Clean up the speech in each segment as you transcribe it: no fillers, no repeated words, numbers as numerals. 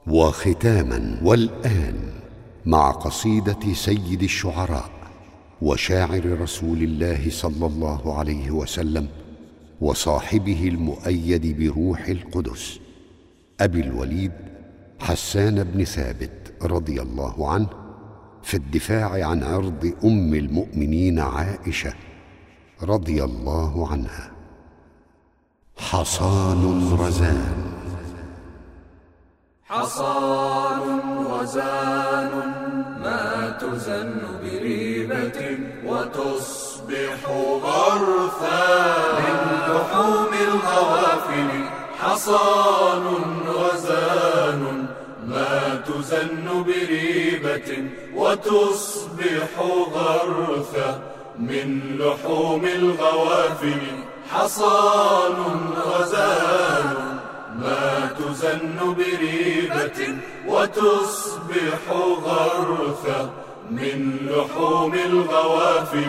وختاما والآن مع قصيدة سيد الشعراء وشاعر رسول الله صلى الله عليه وسلم وصاحبه المؤيد بروح القدس أبي الوليد حسان بن ثابت رضي الله عنه في الدفاع عن عرض أم المؤمنين عائشة رضي الله عنها. حصان رزان. حصان رزان ما تزن بريبة وتصبح غرثا من لحوم الغوافل. حصان رزان ما تزن بريبة وتصبح غرثا من لحوم الغوافل. حصان رزان ما تزن بريبة وتصبح غرثا من لحوم الغوافل.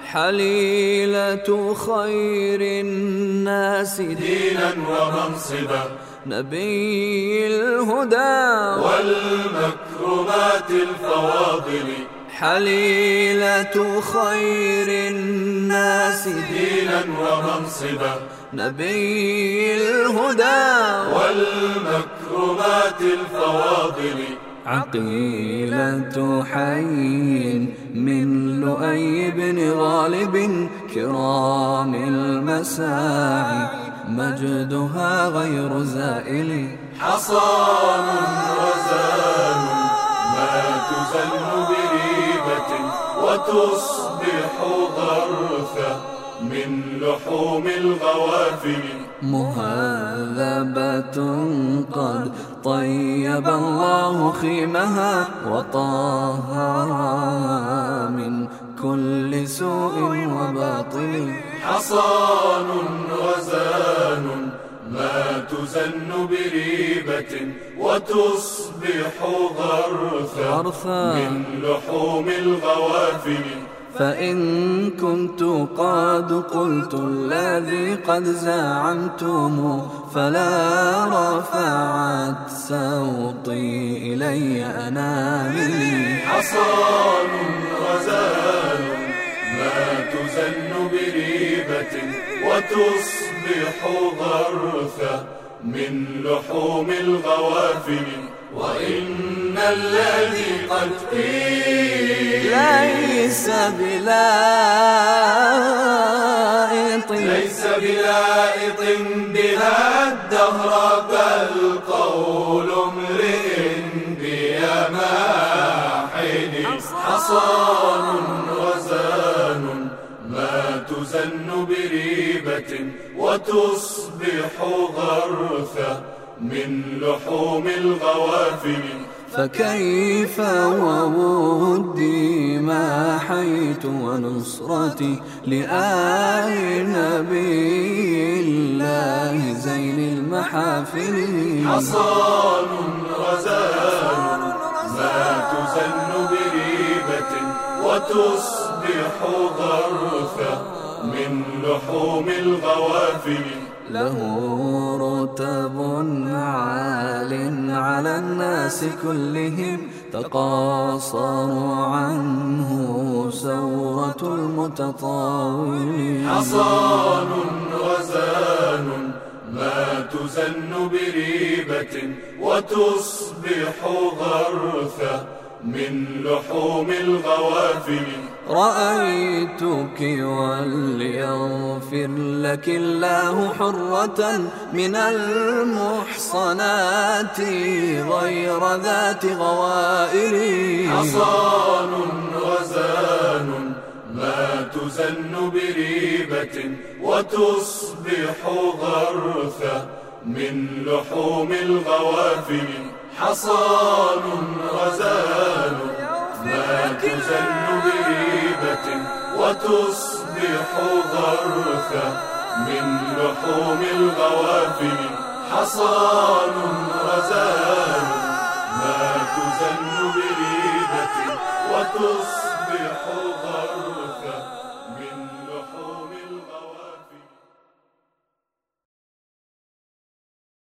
حليلة خير الناس دينا ومنصبا نبي الهدى والمكرمات الفواضل. حليلة خير الناس دينا ومنصبا نبي الهدى والمكرمات الفواضل. عقيلة حي من لؤي بن غالب كرام المساعي مجدها غير زائل. حصان رزان ما تزن بريبة وتصبح غرثا من لحوم الغوافل. مهذبة قد طيب الله خيمها وطهرها من كل سوء وباطل. حصان رزان ما تزن بريبة وتصبح غرثا من لحوم الغوافل. فإن كنت قد قلت الذي قد زعمتم فلا رفعت صوتي إلي أناملي. حصان رزان ما تزن بريبة وتصبح غرثا من لحوم الغوافل. وإن الذي قد قيل ليس بلائط بها الدهر بل قول امرئ بيماحل. حصان رزان ما تزن بريبة وتصبح غرثا من لحوم الغوافل. فكيف وودي ما حيت ونصرتي لآل نبي الله زين المحافل. حصان رزان ما تزن بريبة وتصبح غرثا من لحوم الغوافل. له رتب عال على الناس كلهم تقاصر عنه سورة المتطاول. حصان رزان ما تزن بريبة وتصبح غرثا من لحوم الغوافل. رأيتك وليغفر لك الله حرة من المحصنات غير ذات غوائل. حصان رزان ما تزن بريبة وتصبح غرثا من لحوم الغوافل. حصان رزان ما تزن بريبة وتصبح غرثا من لحوم الغوافل. حصان رزان ما تزن بريبة وتصبح غرثا